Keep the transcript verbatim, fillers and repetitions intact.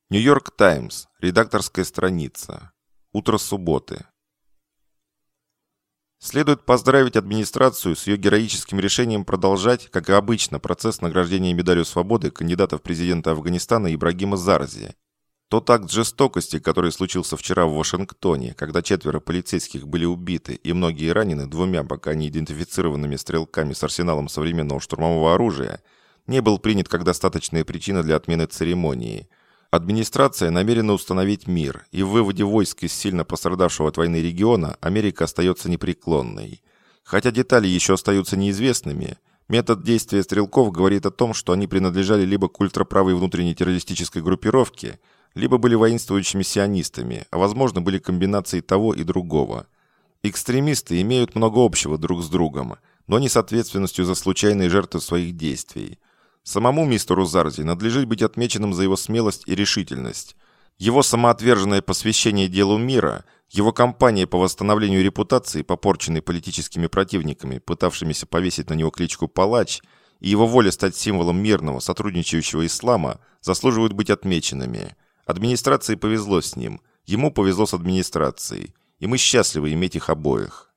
Нью-Йорк Таймс. Редакторская страница. Утро субботы. Следует поздравить администрацию с ее героическим решением продолжать, как и обычно, процесс награждения медалью свободы кандидата в президенты Афганистана Ибрагима Зарзи. Тот акт жестокости, который случился вчера в Вашингтоне, когда четверо полицейских были убиты и многие ранены двумя пока не идентифицированными стрелками с арсеналом современного штурмового оружия, не был принят как достаточная причина для отмены церемонии. Администрация намерена установить мир, и в выводе войск из сильно пострадавшего от войны региона Америка остается непреклонной. Хотя детали еще остаются неизвестными, метод действия стрелков говорит о том, что они принадлежали либо к ультраправой внутренней террористической группировке, либо были воинствующими сионистами, а возможно были комбинацией того и другого. Экстремисты имеют много общего друг с другом, но не с ответственностью за случайные жертвы своих действий. Самому мистеру Зарзи надлежит быть отмеченным за его смелость и решительность. Его самоотверженное посвящение делу мира, его кампания по восстановлению репутации, попорченной политическими противниками, пытавшимися повесить на него кличку «Палач», и его воля стать символом мирного, сотрудничающего ислама, заслуживают быть отмеченными. Администрации повезло с ним, ему повезло с администрацией, и мы счастливы иметь их обоих.